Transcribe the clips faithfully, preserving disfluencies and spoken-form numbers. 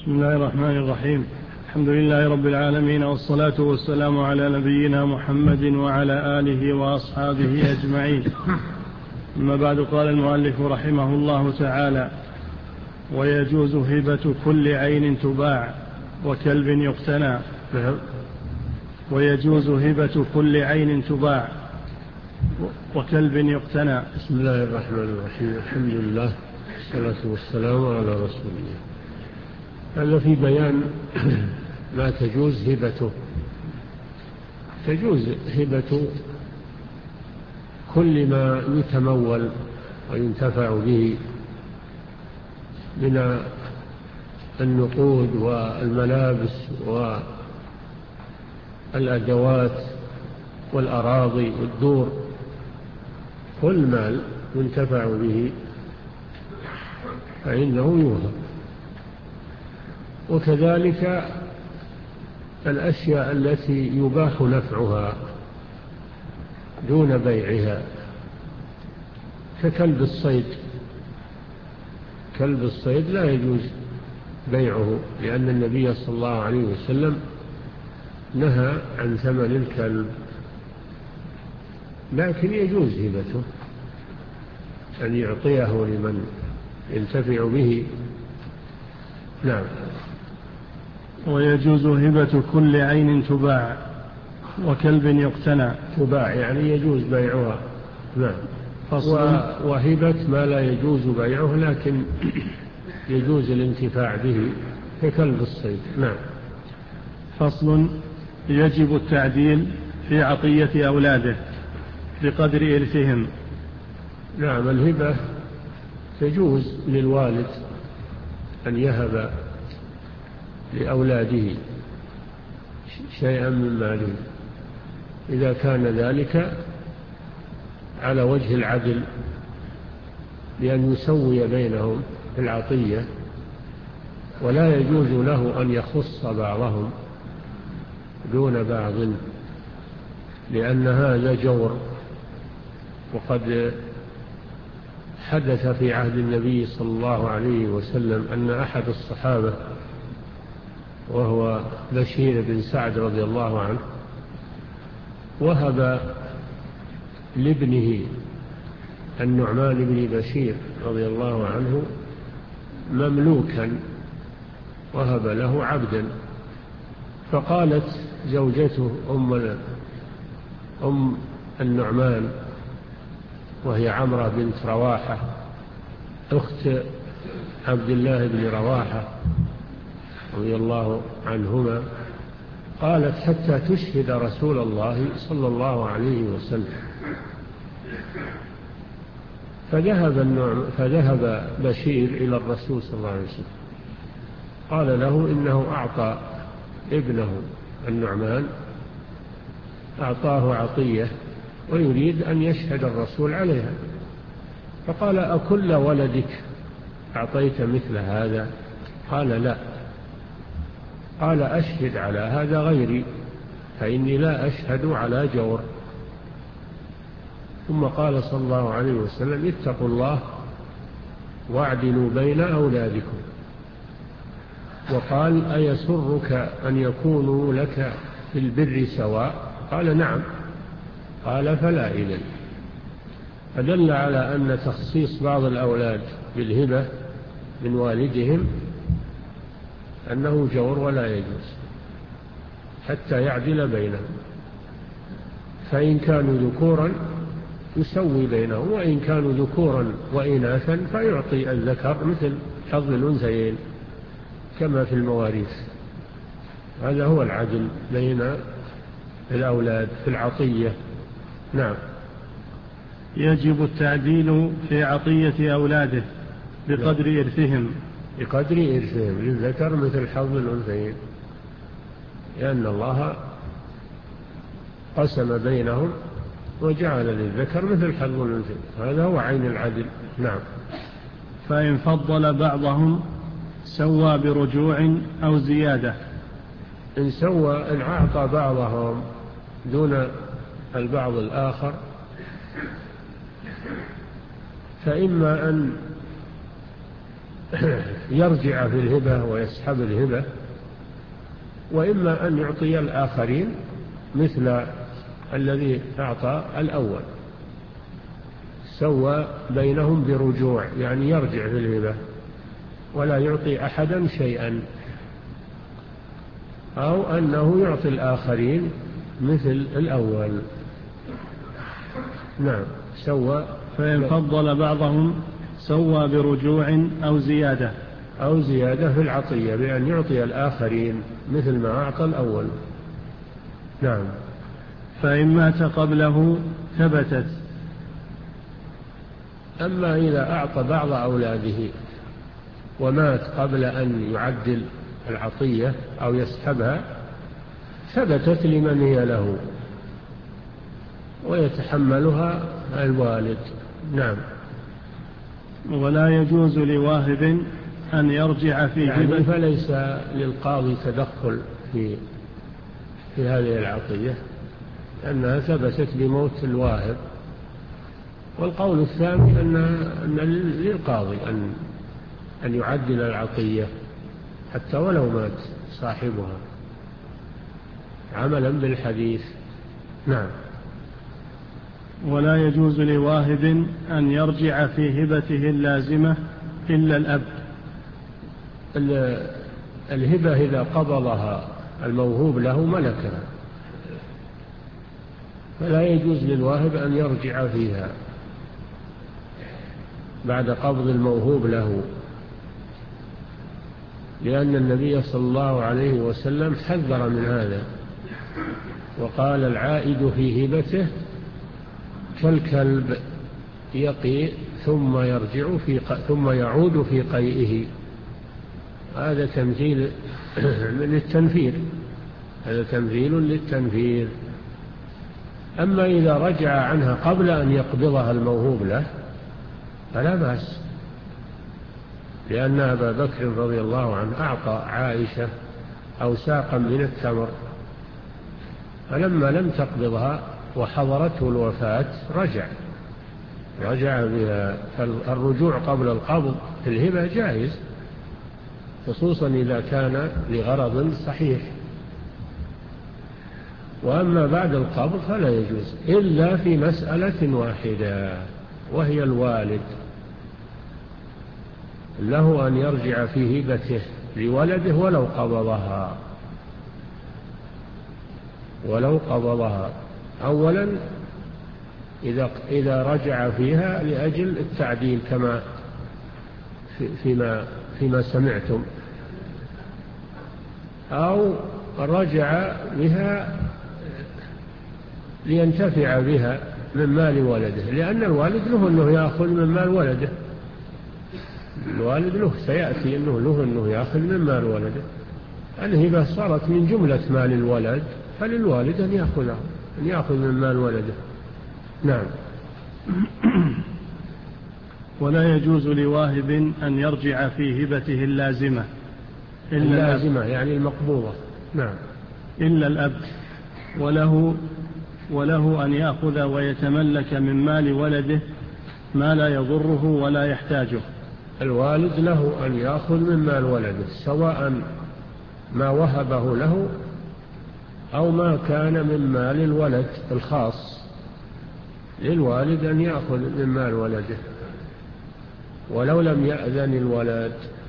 بسم الله الرحمن الرحيم. الحمد لله رب العالمين، والصلاة والسلام على نبينا محمد وعلى آله وأصحابه أجمعين. أما بعد، قال المؤلف رحمه الله تعالى: ويجوز هبة كل عين تباع وكلب يقتنى. ويجوز هبة كل عين تباع وكلب يقتنى. بسم الله الرحمن الرحيم. الحمد لله والصلاة والسلام على رسول الله. هذا في بيان ما تجوز هبته. تجوز هبة كل ما يتمول وينتفع به من النقود والملابس والأدوات والأراضي والدور. كل مال ينتفع به فإنه يوهب. وكذلك الأشياء التي يباح نفعها دون بيعها، ككلب الصيد. كلب الصيد لا يجوز بيعه، لأن النبي صلى الله عليه وسلم نهى عن ثمن الكلب، لكن يجوز هبته، أن يعطيه لمن ينتفع به. نعم. ويجوز هبة كل عين تباع وكلب يقتنى. تباع يعني يجوز بيعها. نعم. وهبة ما لا يجوز بيعه لكن يجوز الانتفاع به ككلب الصيد. نعم. فصل: يجب التعديل في عطية أولاده بقدر إرثهم. نعم. الهبة تجوز للوالد أن يهب لأولاده شيئا من ماله إذا كان ذلك على وجه العدل، لأن يسوي بينهم في العطية، ولا يجوز له أن يخص بعضهم دون بعض، لأن هذا جور. وقد حدث في عهد النبي صلى الله عليه وسلم أن أحد الصحابة وهو بشير بن سعد رضي الله عنه وهب لابنه النعمان بن بشير رضي الله عنه مملوكا، وهب له عبدا. فقالت زوجته أم, أم النعمان وهي عمرة بنت رواحة أخت عبد الله بن رواحة رضي الله عنهما، قالت: حتى تشهد رسول الله صلى الله عليه وسلم. فذهب, النعم فذهب بشير إلى الرسول صلى الله عليه وسلم، قال له إنه أعطى ابنه النعمان، أعطاه عطية ويريد أن يشهد الرسول عليها. فقال: أكل ولدك أعطيت مثل هذا؟ قال: لا. قال: أشهد على هذا غيري، فإني لا أشهد على جور. ثم قال صلى الله عليه وسلم: اتقوا الله واعدلوا بين أولادكم. وقال: أيسرك أن يكونوا لك في البر سواء؟ قال: نعم. قال: فلا إذن. فدل على أن تخصيص بعض الأولاد بالهبة من والدهم أنه جور ولا يجوز حتى يعدل بينهم. فإن كانوا ذكورا يسوي بينهم، وإن كانوا ذكورا وإناثا فيعطي الذكر مثل حظ الأنثيين كما في المواريث. هذا هو العدل بين الأولاد في العطية. نعم. يجب التعديل في عطية أولاده بقدر إرثهم. بقدر إرثهم، للذكر مثل حظ الأنثيين، لأن الله قسم بينهم وجعل للذكر مثل حظ الأنثيين، هذا هو عين العدل. نعم. فإن فضل بعضهم سوى برجوع أو زيادة. إن سوى، إن أعطى بعضهم دون البعض الآخر، فإما أن يرجع في الهبة ويسحب الهبة، وإما أن يعطي الآخرين مثل الذي أعطى الأول، سوى بينهم برجوع، يعني يرجع في الهبة ولا يعطي أحدا شيئا، أو أنه يعطي الآخرين مثل الأول. نعم، سوى. فإن فضل بعضهم سوى برجوع أو زيادة أو زيادة في العطية بأن يعطي الآخرين مثل ما أعطى الأول. نعم. فإن مات قبله ثبتت. أما إذا أعطى بعض أولاده ومات قبل أن يعدل العطية أو يسحبها ثبتت لمن هي له ويتحملها الوالد. نعم. ولا يجوز لواهب أن يرجع في يعني هبة، فليس للقاضي تدخل في في هذه العطية لأنها ثبتت بموت الواهب. والقول الثاني أن أن للقاضي أن أن يعدل العطية حتى ولو مات صاحبها عملا بالحديث. نعم. ولا يجوز لواهب أن يرجع في هبته اللازمة إلا الأب. الهبة إذا قبضها الموهوب له ملكها فلا يجوز للواهب أن يرجع فيها بعد قبض الموهوب له، لأن النبي صلى الله عليه وسلم حذر من هذا وقال: العائد في هبته كالكلب يقي ثم يرجع في ق... ثم يعود في قيئه. هذا تمثيل للتنفير، هذا تمثيل للتنفير. أما إذا رجع عنها قبل أن يقبضها الموهوب له فلا بأس، لأن أبا بكر رضي الله عنه أعطى عائشة أوساقا من التمر، فلما لم تقبضها وحضرته الوفاة رجع رجع بها. فالرجوع قبل القبض في الهبة جائز، خصوصا إذا كان لغرض صحيح. وأما بعد القبض فلا يجوز إلا في مسألة واحدة، وهي الوالد له أن يرجع في هبته لولده ولو قبضها ولو قبضها أولا إذا إذا رجع فيها لأجل التعديل كما فيما فيما سمعتم، أو رجع بها لينتفع بها من مال ولده، لأن الوالد له أنه يأخذ من مال ولده، الوالد له سيأتي أنه له أنه يأخذ من مال ولده. الهبة صارت من جملة مال الولد، فللوالد أن يأخذه أن يأخذ من مال ولده. نعم. ولا يجوز لواهب أن يرجع في هبته اللازمة إلا اللازمة يعني المقبوضة. نعم. إلا الأب، وله وله أن يأخذ ويتملك من مال ولده ما لا يضره ولا يحتاجه. الوالد له أن يأخذ من مال ولده سواء ما وهبه له أو ما كان من مال الولد الخاص، للوالد أن يأخذ من مال ولده ولو لم يأذن الولد.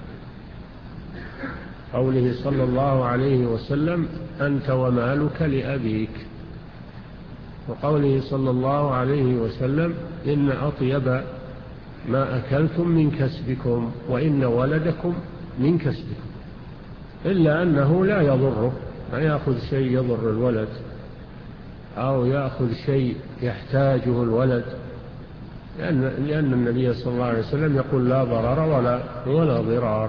قوله صلى الله عليه وسلم: أنت ومالك لأبيك، وقوله صلى الله عليه وسلم: إن أطيب ما أكلتم من كسبكم وإن ولدكم من كسبكم. إلا أنه لا يضره، لا يأخذ شيء يضر الولد أو يأخذ شيء يحتاجه الولد، لأن, لأن النبي صلى الله عليه وسلم يقول: لا ضرر ولا, ولا ضرار.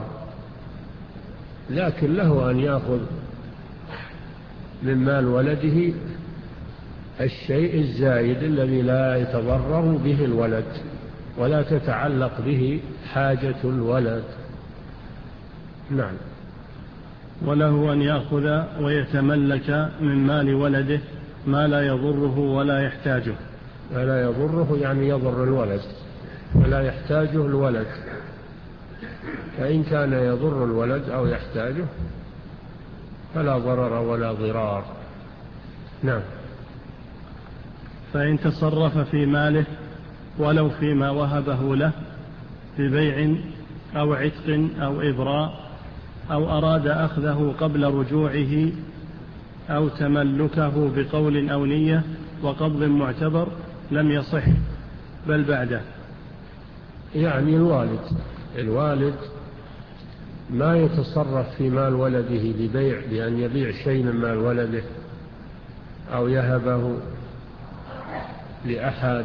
لكن له أن يأخذ من مال ولده الشيء الزايد الذي لا يتضرر به الولد ولا تتعلق به حاجة الولد. نعم. وله أن يأخذ ويتملك من مال ولده ما لا يضره ولا يحتاجه. ولا يضره يعني يضر الولد ولا يحتاجه الولد. فإن كان يضر الولد أو يحتاجه فلا ضرر ولا ضرار. نعم. فإن تصرف في ماله ولو فيما وهبه له ببيع أو عتق أو إبراء أو أراد أخذه قبل رجوعه أو تملكه بقول أو نية وقبض معتبر لم يصح بل بعده. يعني الوالد الوالد ما يتصرف في مال ولده ببيع، بأن يبيع شيء من مال ولده أو يهبه لأحد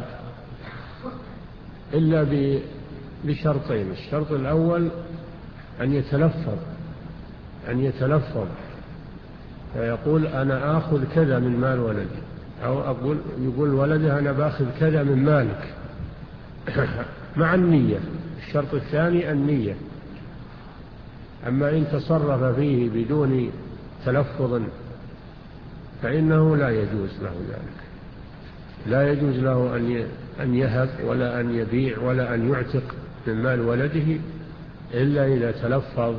إلا بشرطين. الشرط الأول أن يتلفظ أن يتلفظ فيقول أنا آخذ كذا من مال ولدي، أو أقول يقول ولده أنا بأخذ كذا من مالك مع النية. الشرط الثاني النية. أما إن تصرف فيه بدون تلفظ فإنه لا يجوز له ذلك. لا يجوز له أن يهب ولا أن يبيع ولا أن يعتق من مال ولده إلا إذا تلفظ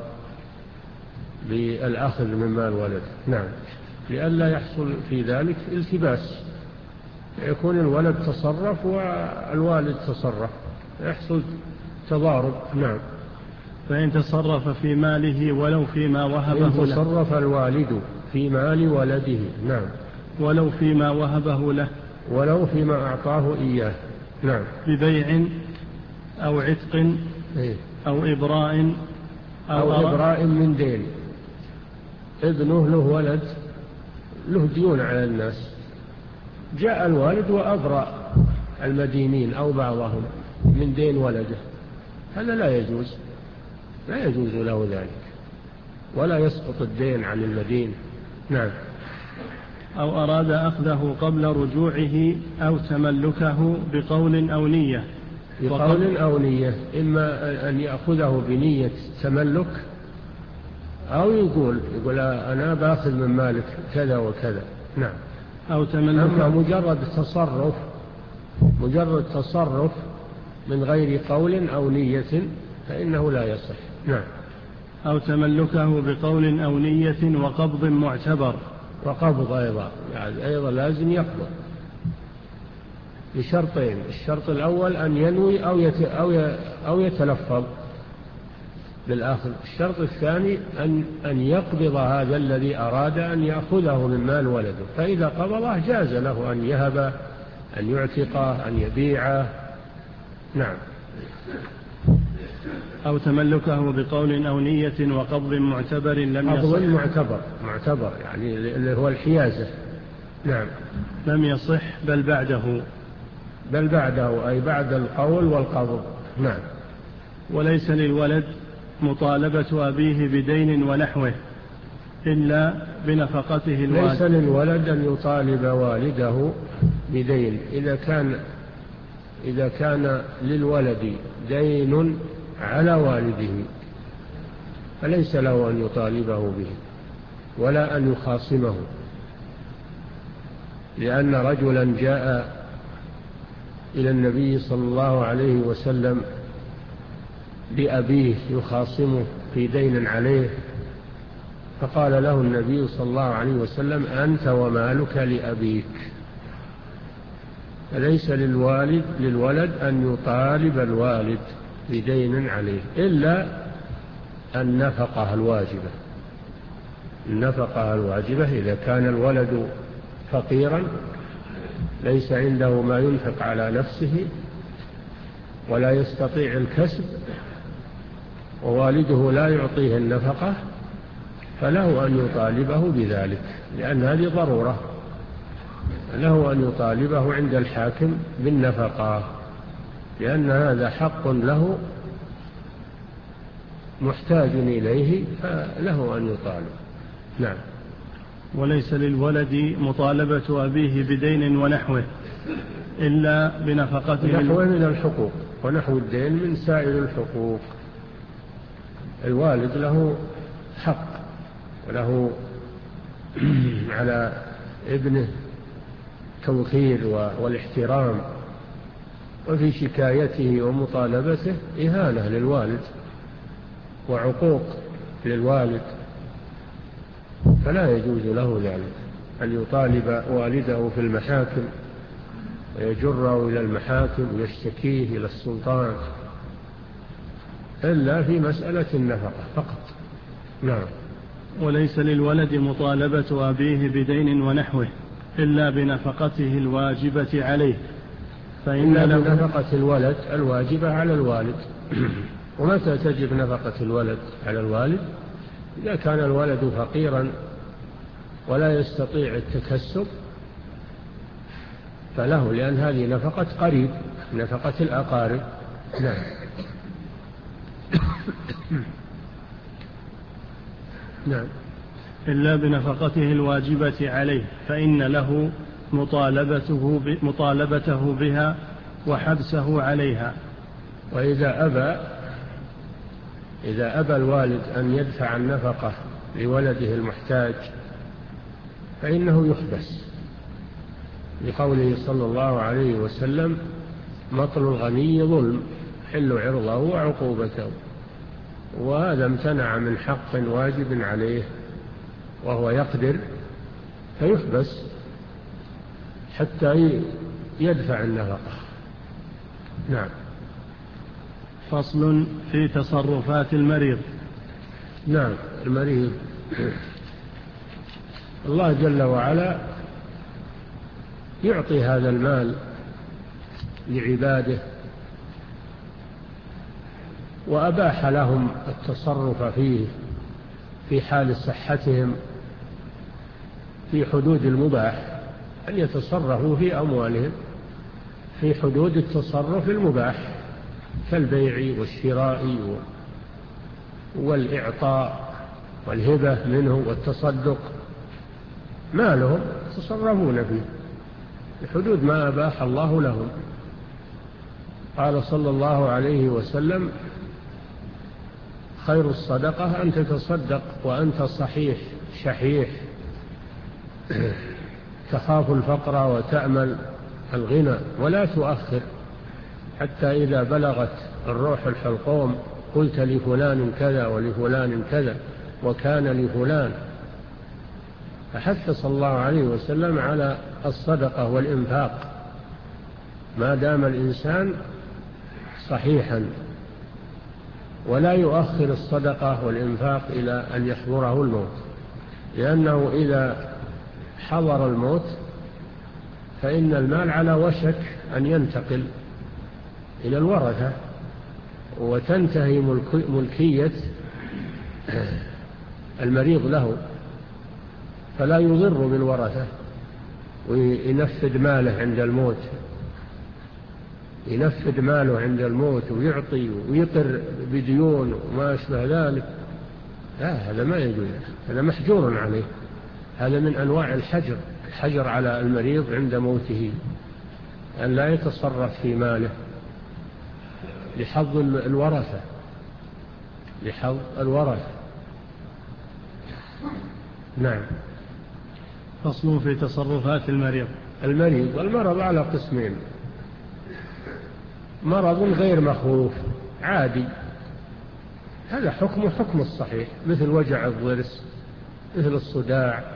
بالأخذ من مال ولده. نعم. لئلا يحصل في ذلك التباس، يكون الولد تصرف والوالد تصرف، يحصل تضارب. نعم. فإن تصرف في ماله ولو فيما وهبه له. إن تصرف الوالد في مال ولده. نعم. ولو فيما وهبه له. ولو فيما أعطاه إياه. نعم. ببيع أو عتق أو إبراء أو, أو إبراء من دين. ابنه له ولد له ديون على الناس، جاء الوالد وأبرأ المدينين أو بعضهم من دين ولده، هذا لا يجوز، لا يجوز له ذلك، ولا يسقط الدين عن المدين. نعم. أو أراد أخذه قبل رجوعه أو تملكه بقول أو نية. بقول أو نية، إما أن يأخذه بنية تملك أو يقول يقول أنا باخذ من مالك كذا وكذا. نعم. أو تملك. أما مجرد تصرف مجرد تصرف من غير قول أو نية فإنه لا يصح. نعم. أو تملكه بقول أو نية وقبض معتبر. وقبض أيضا، يعني أيضا لازم يقبض بشرطين. الشرط الأول أن ينوي أو أو يتلفظ بالآخر. الشرط الثاني أن أن يقبض هذا الذي أراد أن يأخذه من مال ولده، فإذا قبضه جاز له أن يهب، أن يعتقه، أن يبيعه. نعم. أو تملكه بقول أو نية وقبض معتبر لم يصح. قبض معتبر معتبر يعني اللي هو الحيازة. نعم. لم يصح بل بعده. بل بعده أي بعد القول والقبض. نعم. وليس للولد مطالبة أبيه بدين ونحوه إلا بنفقته الوالد. ليس للولد أن يطالب والده بدين. إذا كان إذا كان للولد دين على والده فليس له أن يطالبه به ولا أن يخاصمه، لأن رجلا جاء إلى النبي صلى الله عليه وسلم بأبيه يخاصمه في دين عليه، فقال له النبي صلى الله عليه وسلم أنت ومالك لأبيك. فليس للوالد للولد أن يطالب الوالد بدين عليه إلا النفقة الواجبة. النفقة الواجبة إذا كان الولد فقيرا ليس عنده ما ينفق على نفسه ولا يستطيع الكسب ووالده لا يعطيه النفقة فله أن يطالبه بذلك، لأن هذه ضرورة، له أن يطالبه عند الحاكم بالنفقة، لأن هذا حق له محتاج إليه فله أن يطالب. نعم. وليس للولد مطالبة أبيه بدين ونحوه إلا بنفقته. نحوه من الحقوق، ونحو الدين من سائر الحقوق. الوالد له حق وله على ابنه توقير والاحترام، وفي شكايته ومطالبته إهانة للوالد وعقوق للوالد، فلا يجوز له ذلك أن يطالب والده في المحاكم ويجره إلى المحاكم ويشتكيه إلى السلطان إلا في مسألة النفقة فقط. نعم. وليس للولد مطالبة أبيه بدين ونحوه إلا بنفقته الواجبة عليه، فإن إلا له بنفقة الولد الواجبة على الوالد. ومتى تجب نفقة الولد على الوالد؟ إذا كان الولد فقيرا ولا يستطيع التكسب فله، لأن هذه نفقة قريب، نفقة الأقارب. نعم. نعم. إلا بنفقته الواجبة عليه، فإن له مطالبته مطالبته بها وحبسه عليها. وإذا أبى إذا أبى الوالد أن يدفع النفقة لولده المحتاج فإنه يحبس، لقوله صلى الله عليه وسلم: مطل الغني ظلم، حل عرضه وعقوبته. وهذا امتنع من حق واجب عليه وهو يقدر فيحبس حتى يدفع النفقة. نعم. فصل في تصرفات المريض. نعم. المريض الله جل وعلا يعطي هذا المال لعباده وأباح لهم التصرف فيه في حال صحتهم في حدود المباح، أن يتصرفوا في أموالهم في حدود التصرف المباح كالبيع والشراء والإعطاء والهبة منه والتصدق، مالهم يتصرفون فيه في حدود ما أباح الله لهم. قال صلى الله عليه وسلم: خير الصدقة أن تتصدق وأنت صحيح شحيح تخاف الفقر وتأمل الغنى، ولا تؤخر حتى إذا بلغت الروح الحلقوم قلت لفلان كذا ولفلان كذا وكان لفلان. فحث صلى الله عليه وسلم على الصدقة والإنفاق ما دام الإنسان صحيحا، ولا يؤخر الصدقة والإنفاق إلى أن يحضره الموت، لأنه إذا حضر الموت فإن المال على وشك أن ينتقل إلى الورثة وتنتهي ملكية المريض له، فلا يضر بالورثة وينفذ ماله عند الموت ينفذ ماله عند الموت ويعطي ويقر بديون وما أشبه ذلك. لا، هذا ما يجوز، هذا محجور عليه، هذا من أنواع الحجر الحجر على المريض عند موته، أن لا يتصرف في ماله لحظ الورثة لحظ الورثة. نعم. فصل في تصرفات المريض. المريض والمرض على قسمين: مرض غير مخوف عادي، هذا حكم حكم الصحيح، مثل وجع الضرس، مثل الصداع،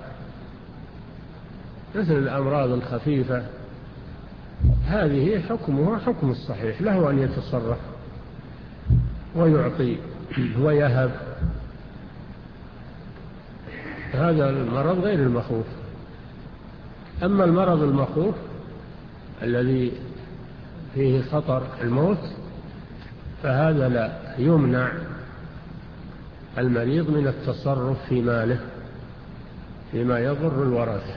مثل الأمراض الخفيفة، هذه حكمها حكم الصحيح، له أن يتصرف ويعطي ويهب، هذا المرض غير المخوف. أما المرض المخوف الذي فيه خطر الموت فهذا لا يمنع المريض من التصرف في ماله فيما يضر الورثة.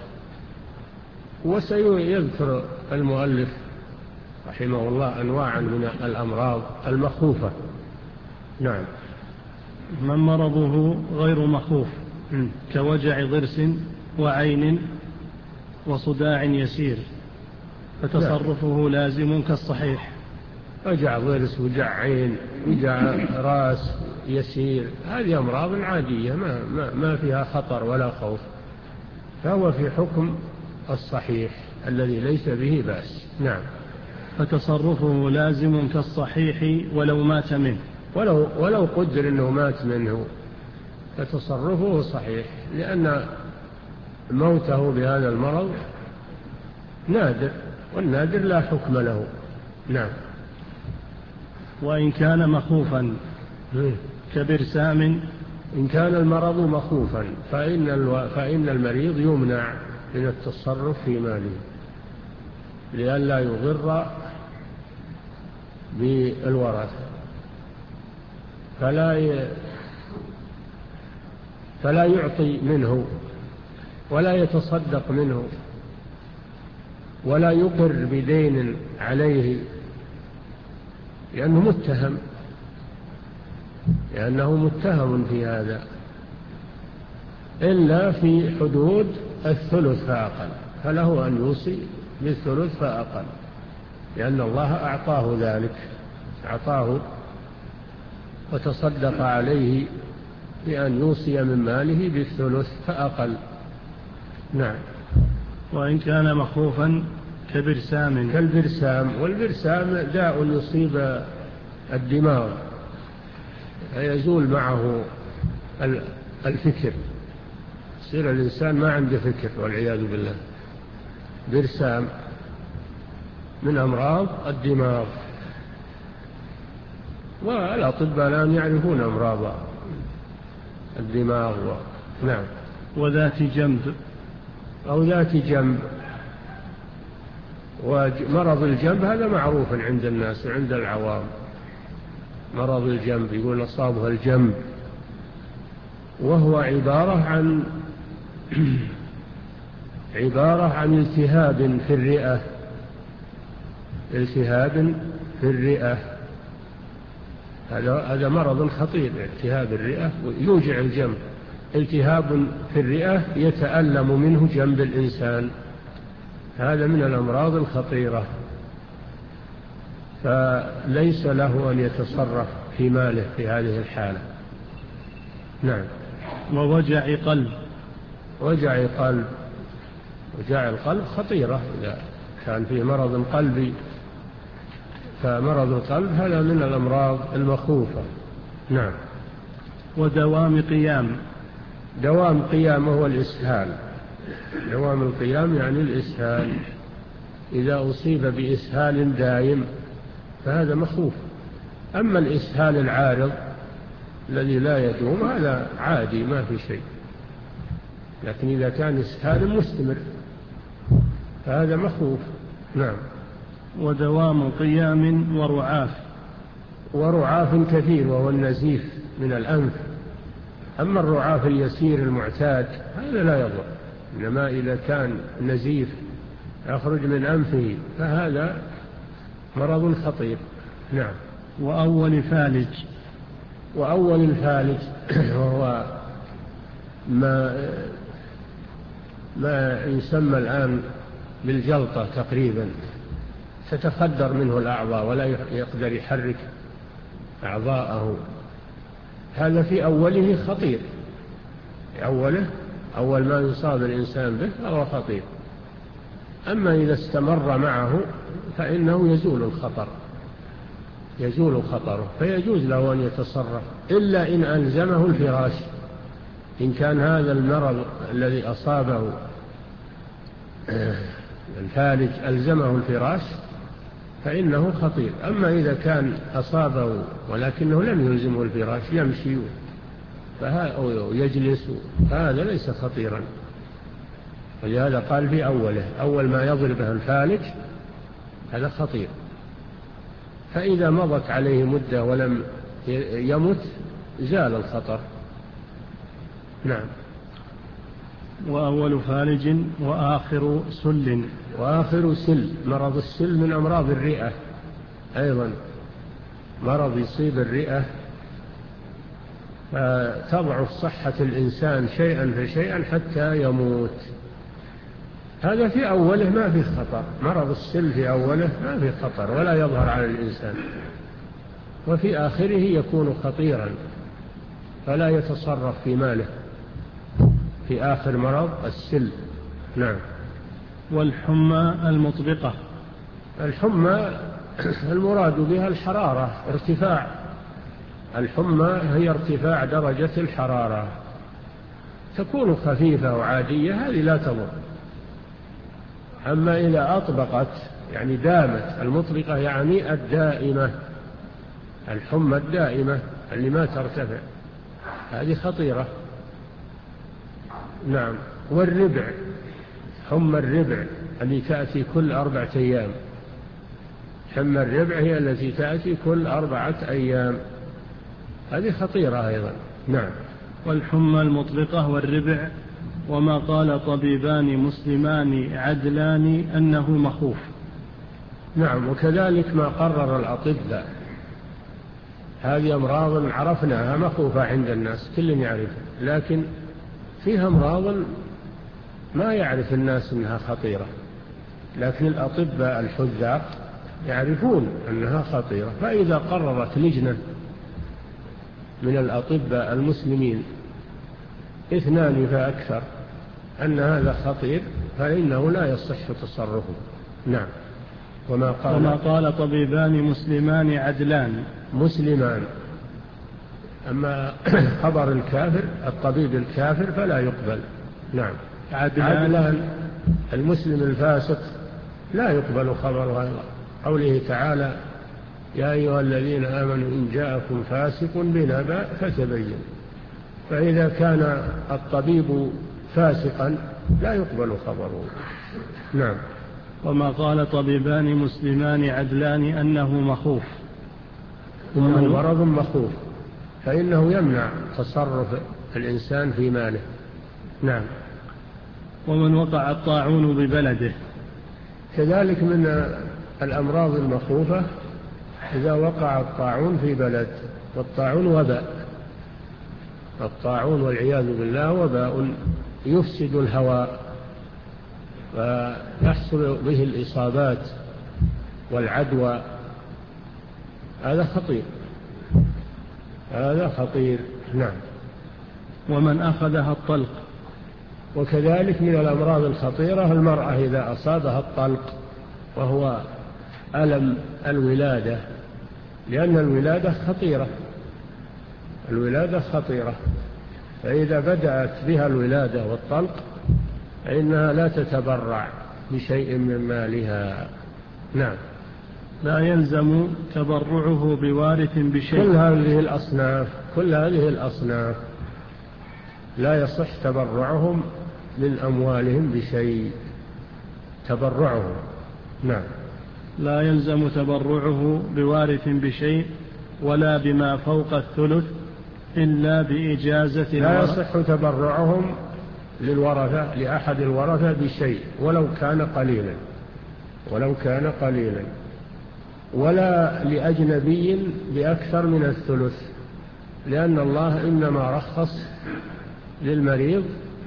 وسيذكر المؤلف رحمه الله أنواعا من الأمراض المخوفة. نعم. من مرضه غير مخوف كوجع ضرس وعين وصداع يسير فتصرفه لازم كالصحيح. وجع ضرس وجع عين وجع راس يسير، هذه أمراض عادية ما, ما, ما فيها خطر ولا خوف، فهو في حكم الصحيح الذي ليس به بأس. نعم. فتصرفه لازم كالصحيح ولو مات منه. ولو, ولو قدر أنه مات منه فتصرفه صحيح، لأن موته بهذا المرض نادر، والنادر لا حكم له. نعم. وإن كان مخوفا كبرسام. إن كان المرض مخوفا فإن, الو... فإن المريض يمنع من التصرف في ماله لئلا يضر بالورثة، فلا ي... فلا يعطي منه ولا يتصدق منه ولا يقر بدين عليه، لأنه متهم لأنه متهم في هذا، إلا في حدود الثلث فأقل، فله أن يوصي بالثلث فأقل، لأن الله أعطاه ذلك، أعطاه وتصدق عليه بأن يوصي من ماله بالثلث فأقل. نعم. وإن كان مخوفا كبرسام. كالبرسام، والبرسام داء يصيب الدماغ فيزول معه الفكر، يصير الإنسان ما عنده فكر والعياذ بالله. برسام من أمراض الدماغ، والأطباء الآن يعرفون أمراض الدماغ و... نعم. وذات جنب أو ذات جنب. ومرض الجنب هذا معروف عند الناس وعند العوام، مرض الجنب يقول أصابها الجنب، وهو عبارة عن عبارة عن التهاب في الرئة، التهاب في الرئة، هذا هذا مرض خطير، التهاب الرئة يوجع الجنب، التهاب في الرئة يتألم منه جنب الإنسان، هذا من الأمراض الخطيرة، فليس له أن يتصرف في ماله في هذه الحالة. نعم. ووجع قلب. وجع قلب، وجع القلب خطيرة إذا كان فيه مرض قلبي، فمرض القلب هذا من الأمراض المخوفة. نعم. ودوام قيام. دوام قيام هو الإسهال، دوام القيام يعني الإسهال، إذا أصيب بإسهال دائم فهذا مخوف. أما الإسهال العارض الذي لا يدوم هذا عادي ما في شيء، لكن إذا كان إسهال مستمر فهذا مخوف. نعم. ودوام قيام ورعاف. ورعاف كثير وهو النزيف من الأنف، أما الرعاف اليسير المعتاد هذا لا يضر، إنما إذا كان نزيف يخرج من أنفه فهذا مرض خطير. نعم. وأول فالج. وأول الفالج وهو ما ما يسمى الآن بالجلطة تقريبا، تتخدر منه الأعضاء ولا يقدر يحرك أعضاءه، هذا في أوله خطير، في أوله أول ما يصاب الإنسان به هو خطير، أما إذا استمر معه فإنه يزول الخطر، يزول خطره، فيجوز له أن يتصرف، إلا إن ألزمه الفراش، إن كان هذا المرض الذي أصابه الفالج ألزمه الفراش فإنه خطير. أما إذا كان أصابه ولكنه لم يلزمه الفراش، يمشي ويجلس، فهذا ليس خطيرا، ولهذا قال في أوله أول ما يضربه الفالج هذا خطير، فإذا مضت عليه مدة ولم يمت زال الخطر. نعم. وأول فالج وآخر سل. وآخر سل، مرض السل من أمراض الرئة أيضا، مرض يصيب الرئة فتضعف صحة الإنسان شيئا فشيئا حتى يموت، هذا في أوله ما في خطر، مرض السل في أوله ما في خطر ولا يظهر على الإنسان، وفي آخره يكون خطيرا فلا يتصرف في ماله في آخر مرض السل. نعم. والحمى المطبقة. الحمى المراد بها الحرارة، ارتفاع الحمى هي ارتفاع درجة الحرارة، تكون خفيفة وعادية، هذه لا تضر. أما إذا أطبقت يعني دامت، المطلقة يعني الدائمة، الحمى الدائمة اللي ما ترتفع، هذه خطيرة. نعم. والربع، حمى الربع اللي تأتي كل أربعة أيام، حمى الربع هي التي تأتي كل أربعة أيام، هذه خطيرة أيضا. نعم. والحمى المطلقة والربع، وما قال طبيبان مسلمان عدلان أنه مخوف. نعم. وكذلك ما قرر الأطباء، هذه أمراض عرفناها مخوفة عند الناس، كل يعرفها، لكن فيها أمراض ما يعرف الناس أنها خطيرة، لكن الأطباء الحذاق يعرفون أنها خطيرة. فإذا قررت لجنة من الأطباء المسلمين اثنان فأكثر أن هذا خطير، فإنه لا يصح تصرفه. نعم. وما قال, وما قال طبيبان مسلمان عدلان، مسلمان. أما خبر الكافر، الطبيب الكافر فلا يقبل. نعم. عدلان, عدلان المسلم الفاسق لا يقبل خبره. قوله تعالى: يا أيها الذين آمنوا إن جاءكم فاسق بنبأ فتبين. فإذا كان الطبيب فاسقا لا يقبل خبره. نعم. وما قال طبيبان مسلمان عدلان أنه مخوف، إنه مرض مخوف، فإنه يمنع تصرف الإنسان في ماله. نعم. ومن وقع الطاعون ببلده، كذلك من الأمراض المخوفة إذا وقع الطاعون في بلد، والطاعون وباء، الطاعون والعياذ بالله وباء يفسد الهواء ويحصل به الإصابات والعدوى، هذا خطير، هذا خطير. نعم. ومن أخذها الطلق، وكذلك من الأمراض الخطيرة المرأة إذا أصابها الطلق، وهو ألم الولادة، لأن الولادة خطيرة، الولادة خطيرة، فإذا بدأت بها الولادة والطلق فإنها لا تتبرع بشيء من مالها. نعم. لا يلزم تبرعه بوارث بشيء. كل هذه الأصناف كل هذه الأصناف لا يصح تبرعهم من أموالهم بشيء، تبرعهم. نعم. لا يلزم تبرعه بوارث بشيء ولا بما فوق الثلث إلا بإجازة لا يصح تبرعهم للورثة، لأحد الورثة بشيء ولو كان قليلا، ولو كان قليلا، ولا لأجنبي بأكثر من الثلث، لأن الله إنما رخص للمريض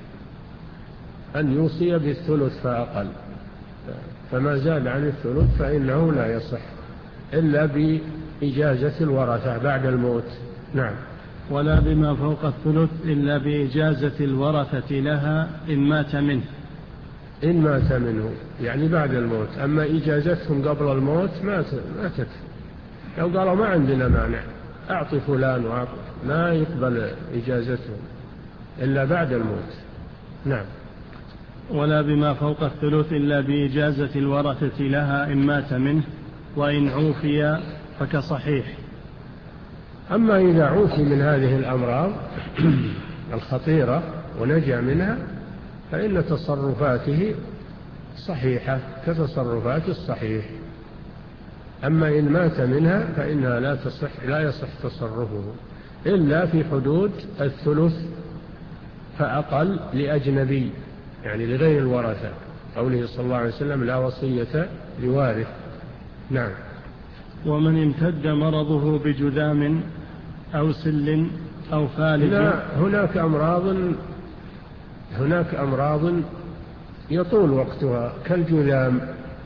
أن يوصي بالثلث فأقل، فما زاد عن الثلث فإنه لا يصح إلا بإجازة الورثة بعد الموت. نعم. ولا بما فوق الثلث إلا بإجازة الورثة لها إن مات منه، إن مات منه يعني بعد الموت. أما إجازتهم قبل الموت ما تكفي، لو قالوا ما عندنا مانع أعطي فلان وأعطي، ما يقبل إجازتهم إلا بعد الموت. نعم. ولا بما فوق الثلث إلا بإجازة الورثة لها إن مات منه وإن عوفي فكصحيح. أما إذا عوفي من هذه الأمراض الخطيرة ونجا منها فإن تصرفاته صحيحة كتصرفات الصحيح. أما إن مات منها فإنها لا تصح لا يصح تصرفه إلا في حدود الثلث فأقل لأجنبي، يعني لغير الورثة، قوله صلى الله عليه وسلم: لا وصية لوارث. نعم. ومن امتد مرضه بجذام أو سل أو فالج. هناك أمراض هناك أمراض يطول وقتها كالجذام،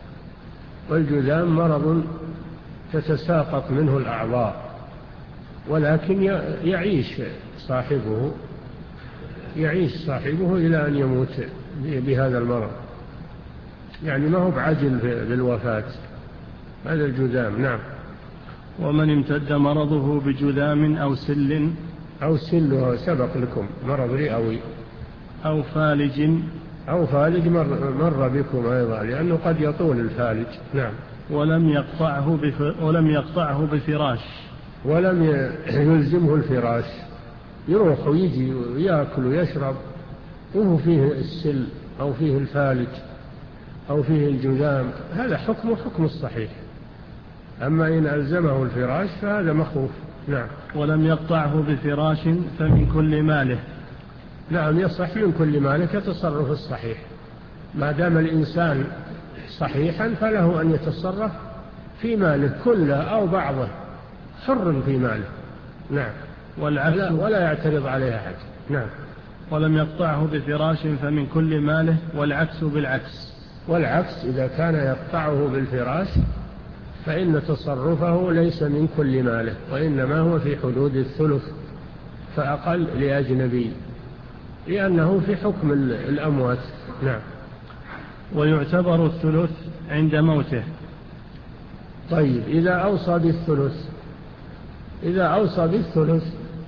والجذام مرض تتساقط منه الأعضاء، ولكن يعيش صاحبه يعيش صاحبه إلى أن يموت بهذا المرض، يعني ما هو بعجل بالوفاة، هذا الجذام. نعم. ومن امتد مرضه بجذام أو سل أو سل سبق لكم مرض رئوي أو فالج أو فالج مر, مر بكم أيضا لأنه قد يطول الفالج. نعم. ولم يقطعه بف... ولم يقطعه بفراش ولم يلزمه الفراش، يروح ويجي ويأكل ويشرب وهو فيه السل أو فيه الفالج أو فيه الجذام، هذا حكمه حكم الصحيح. أما إن ألزمه الفراش فهذا مخوف. نعم. ولم يقطعه بفراش فمن كل ماله. نعم، يصح من كل ماله كتصرف الصحيح، ما دام الإنسان صحيحا فله أن يتصرف في ماله كله أو بعضه، حر في ماله. نعم. ولا, ولا يعترض عليها أحد. نعم. ولم يقطعه بفراش فمن كل ماله، والعكس بالعكس. والعكس إذا كان يقطعه بالفراش فإن تصرفه ليس من كل ماله، وإنما هو في حدود الثلث فأقل لأجنبي، لأنه في حكم الأموات. نعم. ويعتبر الثلث عند موته. طيب، إذا أوصى بالثلث إذا أوصى بالثلث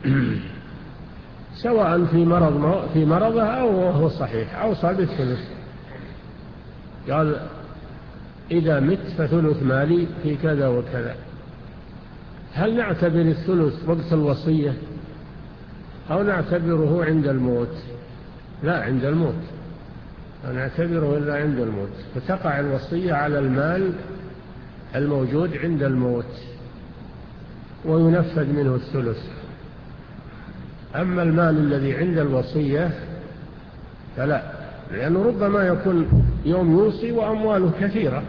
سواء في مرض في مرضه أو هو صحيح أوصى بالثلث، قال إذا مت فثلث مالي في كذا وكذا. هل نعتبر الثلث وقت الوصية أو نعتبره عند الموت؟ لا، عند الموت، نعتبره إلا عند الموت، فتقع الوصية على المال الموجود عند الموت وينفذ منه الثلث. أما المال الذي عند الوصية فلا، لأنه ربما يكون يوم يوصي وأمواله كثيرة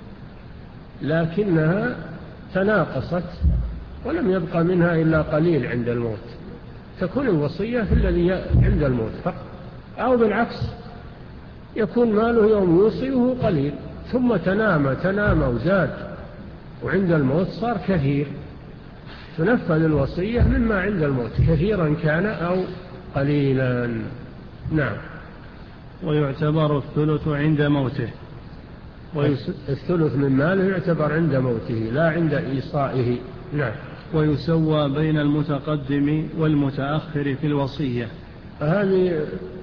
لكنها تناقصت ولم يبقى منها إلا قليل عند الموت، تكون الوصية في الذي عند الموت فقط. أو بالعكس، يكون ماله يوم يوصي وهو قليل ثم تنام تنام وزاد وعند الموت صار كثير، تنفذ الوصية مما عند الموت كثيرا كان أو قليلا. نعم. ويعتبر الثلث عند موته. ويس... الثلث من ماله يعتبر عند موته لا عند إيصائه. نعم. ويسوى بين المتقدم والمتأخر في الوصية. هذه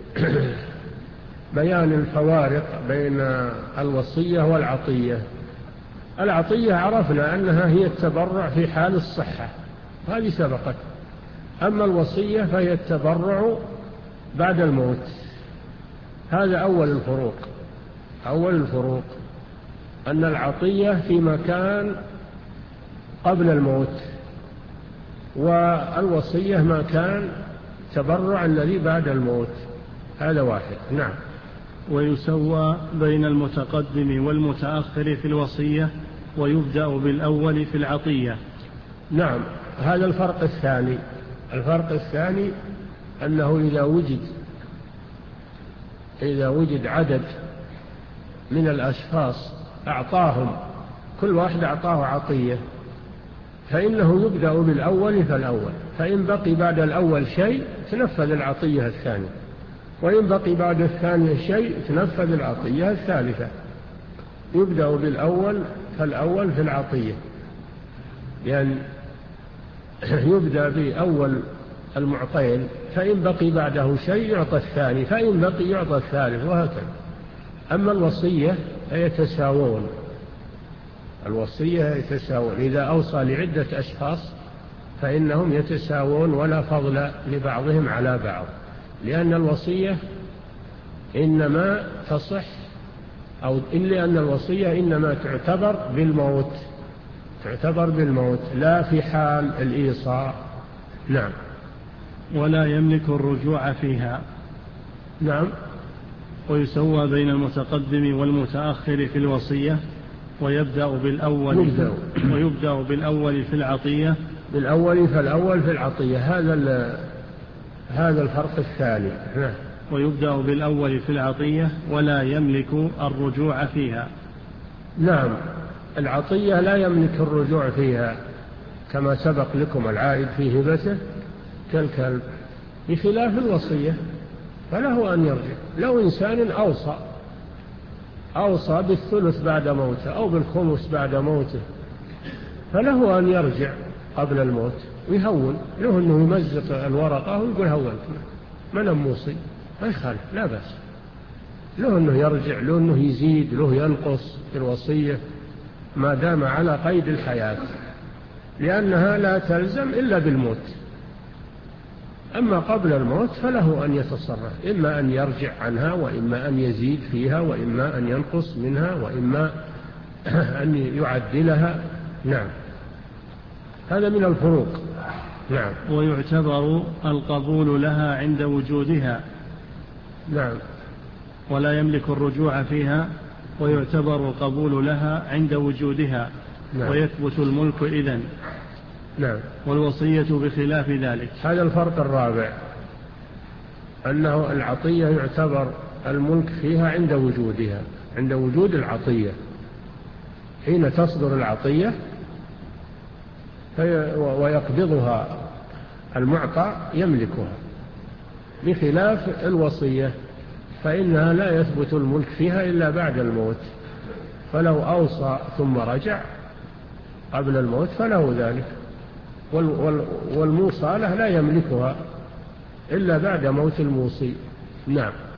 بيان الفوارق بين الوصية والعطية. العطية عرفنا أنها هي التبرع في حال الصحة، هذه سبقت. أما الوصية فهي التبرع بعد الموت. هذا أول الفروق. أول الفروق أن العطية في مكان قبل الموت، والوصية ما كان تبرع الذي بعد الموت. هذا واحد. نعم. ويسوى بين المتقدم والمتأخر في الوصية، ويبدأ بالأول في العطية. نعم، هذا الفرق الثاني. الفرق الثاني أنه إذا وجد إذا وجد عدد من الأشخاص أعطاهم كل واحد أعطاه عطية فإنه يبدأ بالأول فالأول، فإن بقي بعد الأول شيء تنفذ العطية الثانية، وإن بقي بعد الثانية شيء تنفذ العطية الثالثة. يبدأ بالأول فالأول في العطية، يعني يبدأ بأول المعطين، فإن بقي بعده شيء يعطى الثاني، فإن بقي يعطى الثالث، وهكذا. أما الوصية يتساوون، الوصية يتساوون. إذا أوصى لعدة أشخاص فإنهم يتساوون ولا فضل لبعضهم على بعض، لأن الوصية إنما تصح أو إلا أن الوصية إنما تعتبر بالموت، تعتبر بالموت لا في حال الإيصاء. نعم. ولا يملك الرجوع فيها. نعم. ويسوى بين المتقدم والمتأخر في الوصية، ويبدأ بالأول يبدأ. ويبدأ بالأول في العطية. بالأول فالأول في العطية، هذا هذا الفرق الثاني. نعم. ويبدأ بالأول في العطية ولا يملك الرجوع فيها. نعم، العطية لا يملك الرجوع فيها كما سبق لكم، العائد في هبته كالكلب، بخلاف الوصية فله أن يرجع. لو إنسان أوصى أوصى بالثلث بعد موته أو بالخمس بعد موته، فله أن يرجع قبل الموت ويهون، له أنه يمزق الورقة ويقول هونت من موصي، ما يخالف، لا بأس، له أنه يرجع، له أنه يزيد، له ينقص في الوصية ما دام على قيد الحياة، لأنها لا تلزم إلا بالموت. أما قبل الموت فله أن يتصرف، إما أن يرجع عنها، وإما أن يزيد فيها، وإما أن ينقص منها، وإما أن يعدلها. نعم، هذا من الفروق. نعم. ويعتبر القبول لها عند وجودها. نعم. ولا يملك الرجوع فيها، ويعتبر القبول لها عند وجودها. نعم. ويثبت الملك إذن. نعم. والوصية بخلاف ذلك. هذا الفرق الرابع، أنه العطية يعتبر الملك فيها عند وجودها، عند وجود العطية، حين تصدر العطية ويقبضها المعطى يملكها، بخلاف الوصية فإنها لا يثبت الملك فيها إلا بعد الموت، فلو أوصى ثم رجع قبل الموت فله ذلك، والموصى له لا يملكها إلا بعد موت الموصي. نعم.